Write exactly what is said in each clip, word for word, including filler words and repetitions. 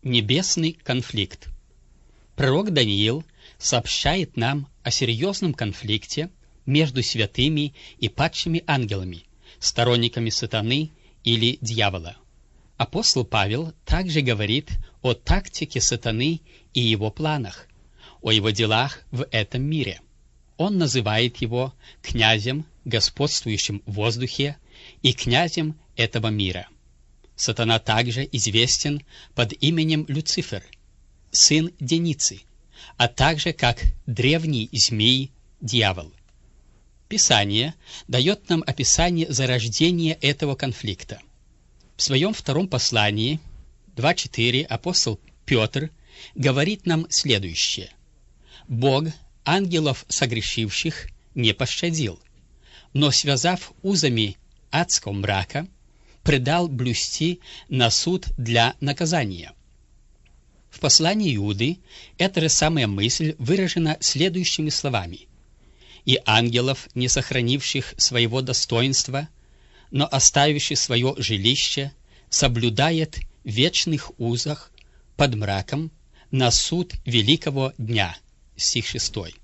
Небесный конфликт. Пророк Даниил сообщает нам о серьезном конфликте между святыми и падшими ангелами, сторонниками сатаны или дьявола. Апостол Павел также говорит о тактике сатаны и его планах, о его делах в этом мире. Он называет его князем, господствующим в воздухе, и князем этого мира. Сатана также известен под именем Люцифер, сын Деницы, а также как древний змей дьявол. Писание дает нам описание зарождения этого конфликта. В своем втором послании, два четыре, апостол Петр говорит нам следующее. «Бог ангелов согрешивших не пощадил, но, связав узами адского мрака, предал блюсти на суд для наказания». В послании Иуды эта же самая мысль выражена следующими словами. «И ангелов, не сохранивших своего достоинства, но оставивших свое жилище, соблюдает в вечных узах под мраком на суд великого дня». Стих шестой.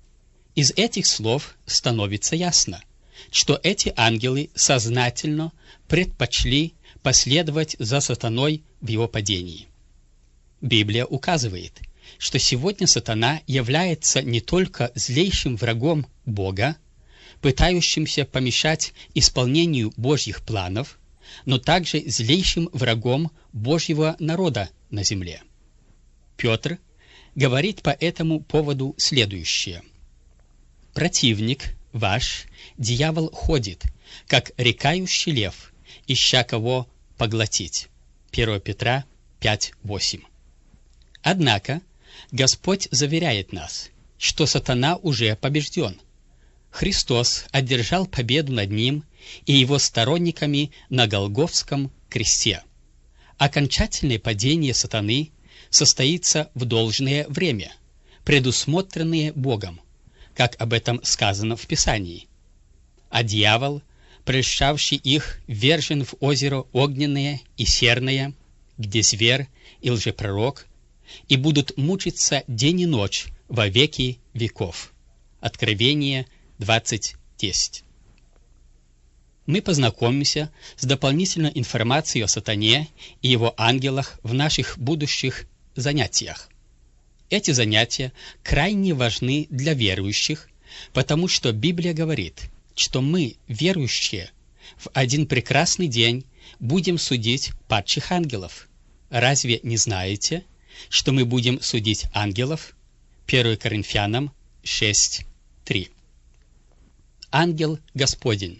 Из этих слов становится ясно, что эти ангелы сознательно предпочли последовать за сатаной в его падении. Библия указывает, что сегодня сатана является не только злейшим врагом Бога, пытающимся помешать исполнению Божьих планов, но также злейшим врагом Божьего народа на земле. Петр говорит по этому поводу следующее. «Противник ваш, дьявол, ходит, как рыкающий лев, ища кого поглотить». первое Петра пять восемь. Однако Господь заверяет нас, что сатана уже побежден. Христос одержал победу над ним и его сторонниками на Голгофском кресте. Окончательное падение сатаны состоится в должное время, предусмотренное Богом, как об этом сказано в Писании. А дьявол, прельщавший их, ввержен в озеро огненное и серное, где зверь и лжепророк, и будут мучиться день и ночь во веки веков. Откровение двадцать десять. Мы познакомимся с дополнительной информацией о сатане и его ангелах в наших будущих занятиях. Эти занятия крайне важны для верующих, потому что Библия говорит, что мы, верующие, в один прекрасный день будем судить падших ангелов. Разве не знаете, что мы будем судить ангелов? первое Коринфянам шесть три. Ангел Господень.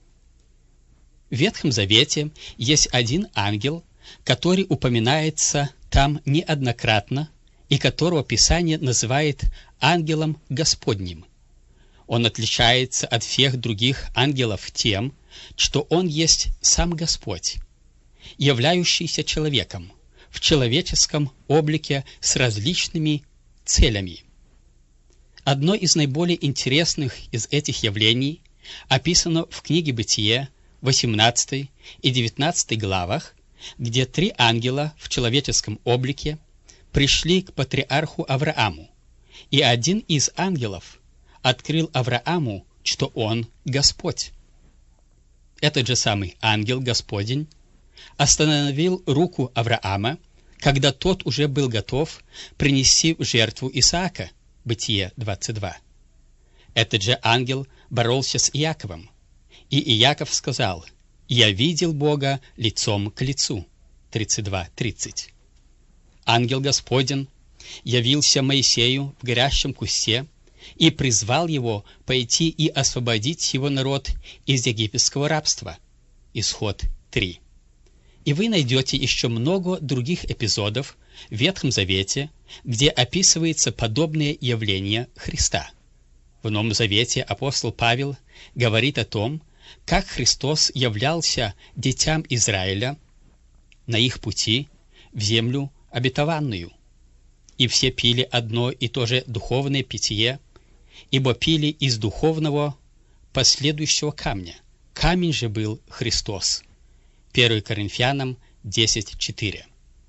В Ветхом Завете есть один ангел, который упоминается там неоднократно и которого Писание называет ангелом Господним. Он отличается от всех других ангелов тем, что он есть сам Господь, являющийся человеком, в человеческом облике с различными целями. Одно из наиболее интересных из этих явлений описано в книге Бытие, восемнадцатой и девятнадцатой главах, где три ангела в человеческом облике пришли к патриарху Аврааму, и один из ангелов открыл Аврааму, что он Господь. Этот же самый ангел Господень остановил руку Авраама, когда тот уже был готов принести в жертву Исаака, Бытие двадцать два. Этот же ангел боролся с Иаковом, и Иаков сказал: «Я видел Бога лицом к лицу», тридцать два тридцать. Ангел Господень явился Моисею в горящем кусте и призвал его пойти и освободить его народ из египетского рабства. Исход три. И вы найдете еще много других эпизодов в Ветхом Завете, где описывается подобное явление Христа. В Новом Завете апостол Павел говорит о том, как Христос являлся детям Израиля на их пути в землю обетованную. И все пили одно и то же духовное питье, ибо пили из духовного последующего камня. Камень же был Христос. первое Коринфянам десять четыре.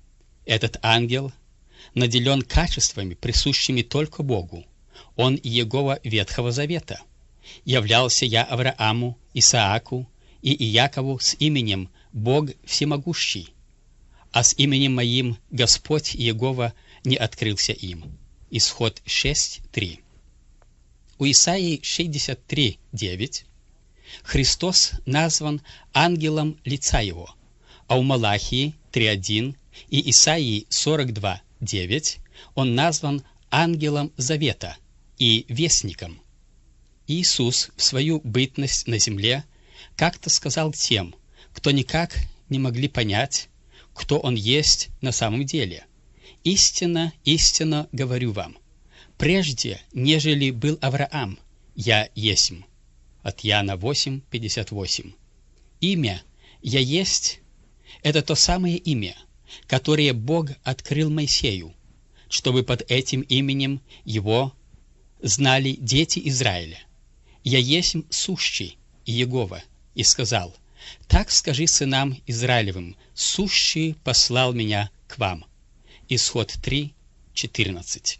Этот ангел наделен качествами, присущими только Богу. Он Иегова Ветхого Завета. Являлся я Аврааму, Исааку и Иакову с именем Бог Всемогущий, а с именем моим Господь Иегова не открылся им. Исход шесть три. У Исаии шестьдесят три девять Христос назван ангелом лица Его, а у Малахии три один и Исаии сорок два девять Он назван ангелом завета и вестником. Иисус в свою бытность на земле как-то сказал тем, кто никак не могли понять, кто Он есть на самом деле: «Истинно, истинно говорю вам, прежде, нежели был Авраам, я есмь». От Иоанна восемь пятьдесят восемь. Имя «Я есть» — это то самое имя, которое Бог открыл Моисею, чтобы под этим именем Его знали дети Израиля. «Я есмь сущий, Иегова», и сказал: «Так скажи сынам Израилевым, сущий послал меня к вам». Исход три четырнадцать.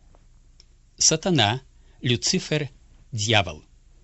Сатана, Люцифер, дьявол.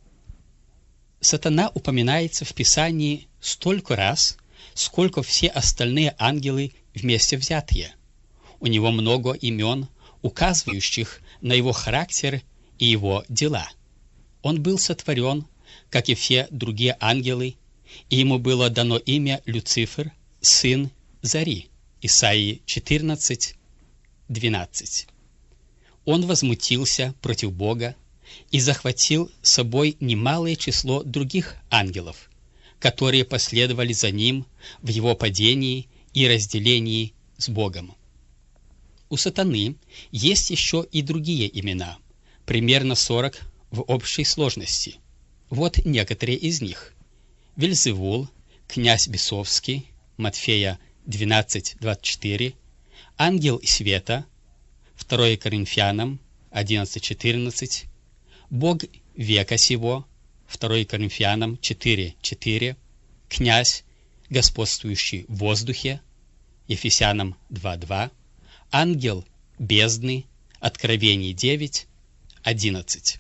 Сатана упоминается в Писании столько раз, сколько все остальные ангелы вместе взятые. У него много имен, указывающих на его характер и его дела. Он был сотворен, как и все другие ангелы, и ему было дано имя Люцифер, сын зари. Исаии четырнадцать двенадцать. Он возмутился против Бога и захватил с собой немалое число других ангелов, которые последовали за ним в его падении и разделении с Богом. У сатаны есть еще и другие имена, примерно сорок в общей сложности. Вот некоторые из них: Вельзевул, князь бесовский, Матфея двенадцать двадцать четыре, ангел света, второе Коринфянам одиннадцать четырнадцать, Бог века сего, второе Коринфянам четыре четыре, князь, господствующий в воздухе, Ефесянам два два, ангел бездны, Откровение девять одиннадцать.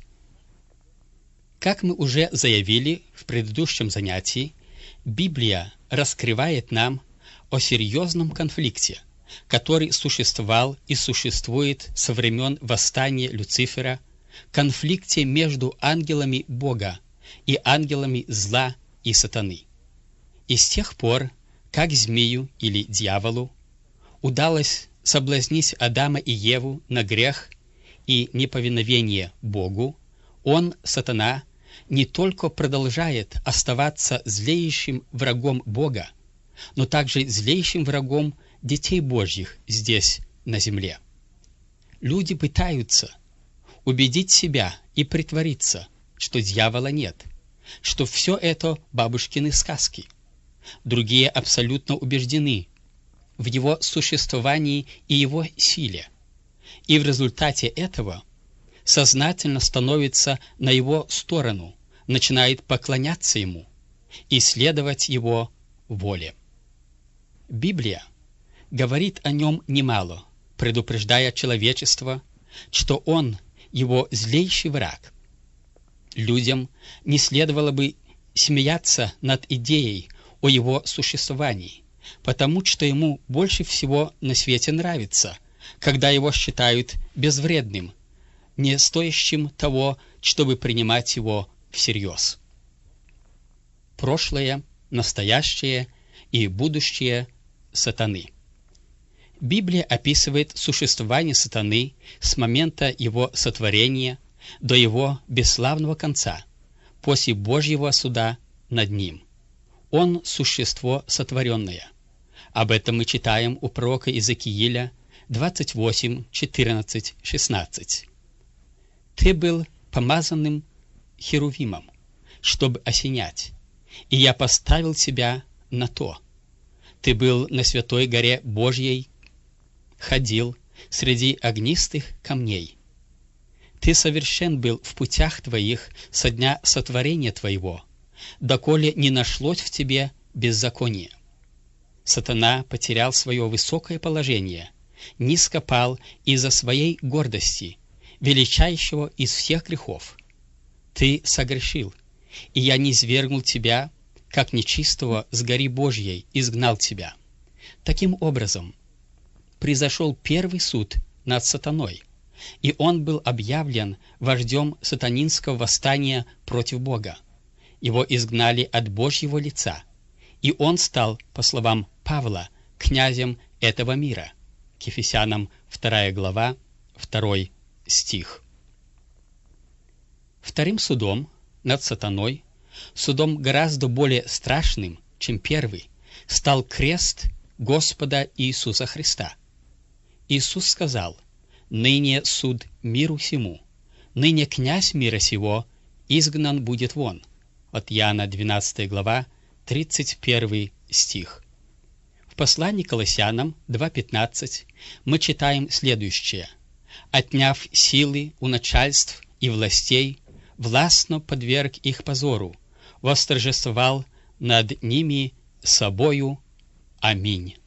Как мы уже заявили в предыдущем занятии, Библия раскрывает нам о серьезном конфликте, который существовал и существует со времен восстания Люцифера, конфликте между ангелами Бога и ангелами зла и сатаны. И с тех пор, как змею или дьяволу удалось соблазнить Адама и Еву на грех и неповиновение Богу, он, сатана, не только продолжает оставаться злейшим врагом Бога, но также злейшим врагом детей Божьих здесь, на земле. Люди пытаются убедить себя и притвориться, что дьявола нет, что все это бабушкины сказки. Другие абсолютно убеждены в его существовании и его силе, и в результате этого сознательно становится на его сторону, начинает поклоняться ему и следовать его воле. Библия говорит о нем немало, предупреждая человечество, что он его злейший враг. Людям не следовало бы смеяться над идеей о его существовании, потому что ему больше всего на свете нравится, когда его считают безвредным, не стоящим того, чтобы принимать его всерьез. Прошлое, настоящее и будущее сатаны. Библия описывает существование сатаны с момента его сотворения до его бесславного конца, после Божьего суда над ним. Он – существо сотворенное. Об этом мы читаем у пророка Иезекииля двадцать восемь четырнадцать шестнадцать. «Ты был помазанным херувимом, чтобы осенять, и я поставил тебя на то. Ты был на святой горе Божьей, ходил среди огнистых камней. Ты совершен был в путях твоих со дня сотворения твоего, доколе не нашлось в тебе беззакония. Сатана потерял свое высокое положение, низко пал из-за своей гордости, величайшего из всех грехов. Ты согрешил, и я низвергнул тебя, как нечистого с гори Божьей изгнал тебя. Таким образом, произошел первый суд над сатаной, и он был объявлен вождем сатанинского восстания против Бога. Его изгнали от Божьего лица, и он стал, по словам Павла, князем этого мира. К Ефесянам вторая глава, второй стих. Вторым судом над сатаной, судом гораздо более страшным, чем первый, стал крест Господа Иисуса Христа. Иисус сказал: «Ныне суд миру сему, ныне князь мира сего изгнан будет вон». От Иоанна двенадцатая глава, тридцать первый стих. В послании к Колоссянам два пятнадцать мы читаем следующее: «Отняв силы у начальств и властей, властно подверг их позору, восторжествовал над ними собою. Аминь».